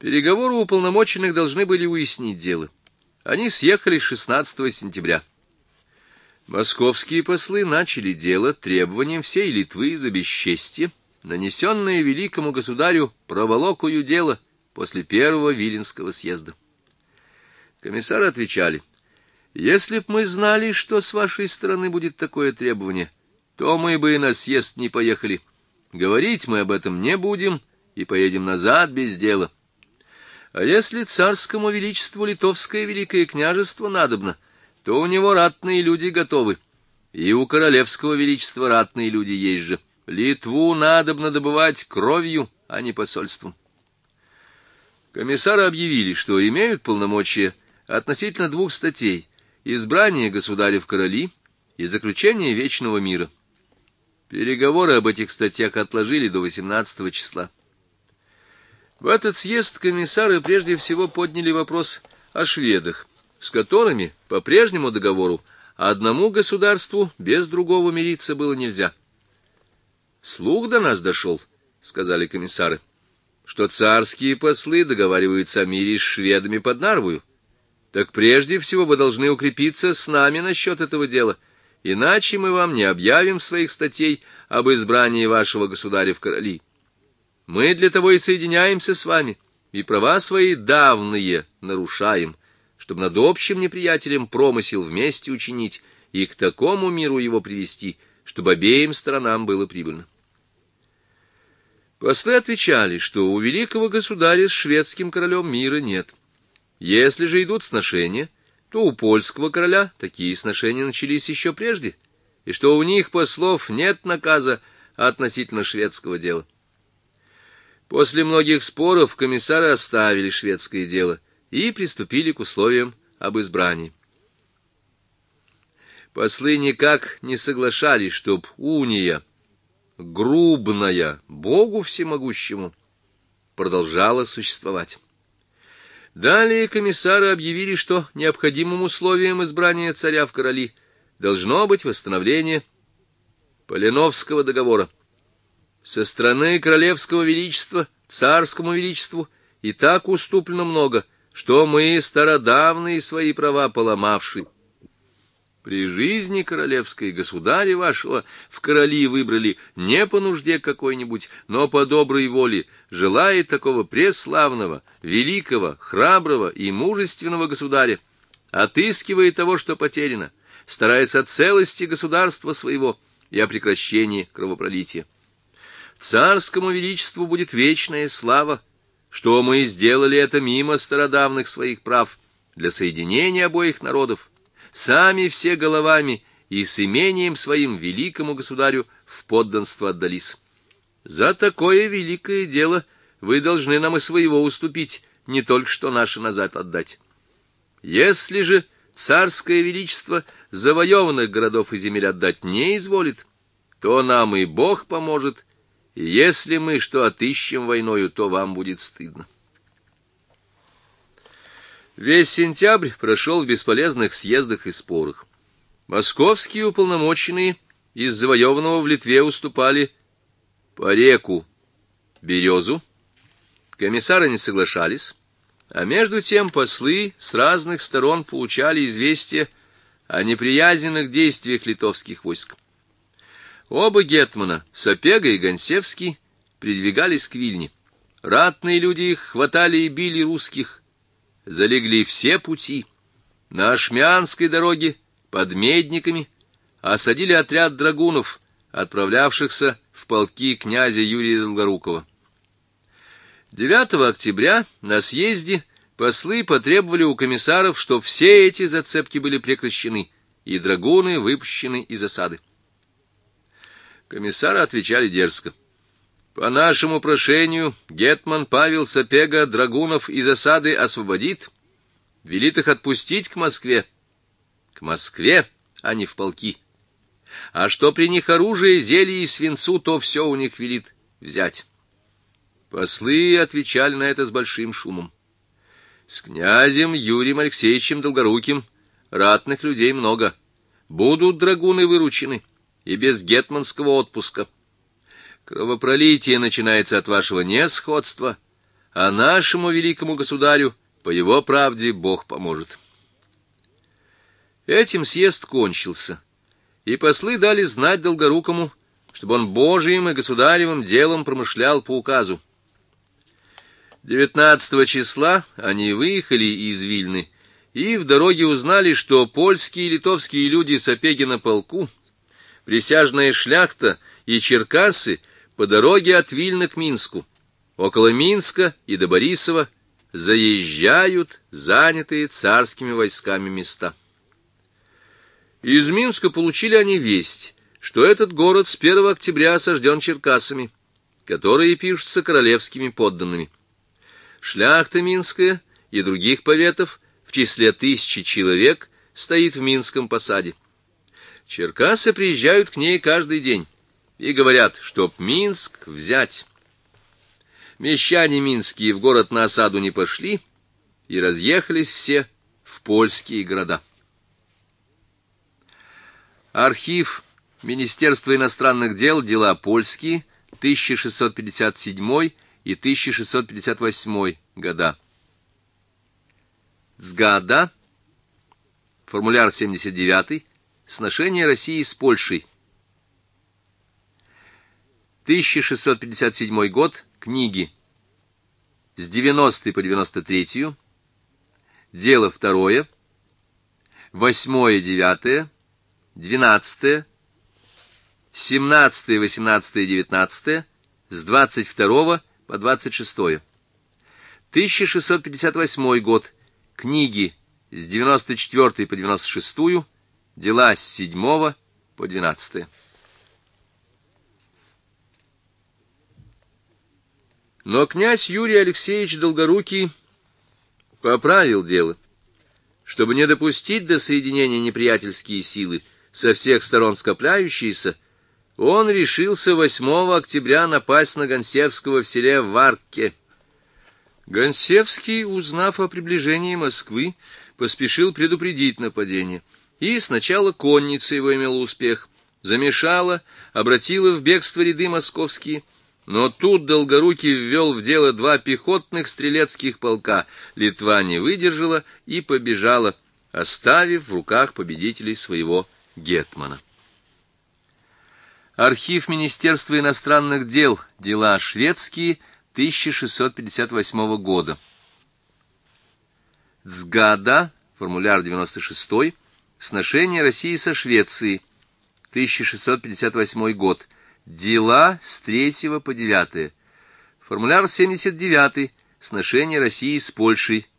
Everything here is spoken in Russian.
Переговоры уполномоченных должны были уяснить дело. Они съехали 16 сентября. Московские послы начали дело требованием всей Литвы за бесчестие, нанесенное великому государю проволокою дела после первого Виленского съезда. Комиссары отвечали: «Если б мы знали, что с вашей стороны будет такое требование, то мы бы и на съезд не поехали. Говорить мы об этом не будем и поедем назад без дела. А если царскому величеству литовское великое княжество надобно, то у него ратные люди готовы, и у королевского величества ратные люди есть же. Литву надобно добывать кровью, а не посольством». Комиссары объявили, что имеют полномочия относительно 2 статей: избрание государя в короли и заключение вечного мира. Переговоры об этих статьях отложили до 18 числа. В этот съезд комиссары прежде всего подняли вопрос о шведах, с которыми по прежнему договору одному государству без другого мириться было нельзя. «Слух до нас дошел, — сказали комиссары, — что царские послы договариваются о мире с шведами под Нарвою. Так прежде всего вы должны укрепиться с нами насчет этого дела, иначе мы вам не объявим своих статей об избрании вашего государя в короли. Мы для того и соединяемся с вами, и права свои давние нарушаем, чтобы над общим неприятелем промысел вместе учинить и к такому миру его привести, чтобы обеим сторонам было прибыльно». Послы отвечали, что у великого государя с шведским королем мира нет. Если же идут сношения, то у польского короля такие сношения начались еще прежде, и что у них, послов, нет наказа относительно шведского дела. После многих споров комиссары оставили шведское дело и приступили к условиям об избрании. Послы никак не соглашались, чтоб уния, грубная Богу всемогущему, продолжала существовать. Далее комиссары объявили, что необходимым условием избрания царя в короли должно быть восстановление Поленовского договора. Со стороны королевского величества царскому величеству и так уступлено много, что мы, стародавние свои права поломавши, при жизни королевской государя вашего в короли выбрали не по нужде какой-нибудь, но по доброй воле, желая такого преславного, великого, храброго и мужественного государя, отыскивая того, что потеряно, стараясь о целости государства своего и о прекращении кровопролития. Царскому величеству будет вечная слава, что мы сделали это мимо стародавных своих прав для соединения обоих народов, сами все головами и с имением своим великому государю в подданство отдались. За такое великое дело вы должны нам и своего уступить, не только что наше назад отдать. Если же царское величество завоеванных городов и земель отдать не изволит, то нам и Бог поможет, и если мы что отыщем войною, то вам будет стыдно». Весь сентябрь прошел в бесполезных съездах и спорах. Московские уполномоченные из завоеванного в Литве уступали по реку Березу. Комиссары не соглашались, а между тем послы с разных сторон получали известия о неприязненных действиях литовских войск. Оба гетмана, Сапега и Гонсевский, придвигались к Вильне. Ратные люди их хватали и били русских, залегли все пути. На Ашмянской дороге под Медниками осадили отряд драгунов, отправлявшихся в полки князя Юрия Долгорукова. 9 октября на съезде послы потребовали у комиссаров, чтобы все эти зацепки были прекращены и драгуны выпущены из осады. Комиссары отвечали дерзко: «По нашему прошению гетман Павел Сапега драгунов из осады освободит, велит их отпустить к Москве, а не в полки. А что при них оружие, зелье и свинцу, то все у них велит взять». Послы отвечали на это с большим шумом. С князем Юрием Алексеевичем Долгоруким ратных людей много. Будут драгуны выручены и без гетманского отпуска. Кровопролитие начинается от вашего несходства, а нашему великому государю по его правде Бог поможет. Этим съезд кончился, и послы дали знать Долгорукому, чтобы он Божиим и государевым делом промышлял по указу. 19 числа они выехали из Вильны, и в дороге узнали, что польские и литовские люди Сапегина полку, присяжная шляхта и черкассы по дороге от Вильны к Минску, около Минска и до Борисова, заезжают занятые царскими войсками места. Из Минска получили они весть, что этот город с 1 октября осажден черкасами, которые пишутся королевскими подданными. Шляхта минская и других поветов в числе 1000 человек стоит в Минском посаде. Черкассы приезжают к ней каждый день и говорят, чтоб Минск взять. Мещане минские в город на осаду не пошли и разъехались все в польские города. Архив Министерства иностранных дел, дела польские, 1657 и 1658 года. Сгада, формуляр 79, сношение России с Польшей. 1657 год, книги с 90 по 93, дело 2, 8, 9, 12, 17, 18, 19, с 22 по 26. 1658 год, книги с 94 по 96, дела с 7 по 12. Но князь Юрий Алексеевич Долгорукий поправил дело, чтобы не допустить до соединения неприятельские силы, со всех сторон скопляющиеся. Он решился 8 октября напасть на Гонсевского в селе Варке. Гонсевский, узнав о приближении Москвы, поспешил предупредить нападение, и сначала конница его имела успех, замешала, обратила в бегство ряды московские, но тут Долгорукий ввел в дело 2 пехотных стрелецких полка, Литва не выдержала и побежала, оставив в руках победителей своего гетмана. Архив Министерства иностранных дел, дела шведские, 1658 года. Сгада, формуляр 96, сношение России со Швецией, 1658 год. Дела с 3 по 9. Формуляр 79, сношение России с Польшей,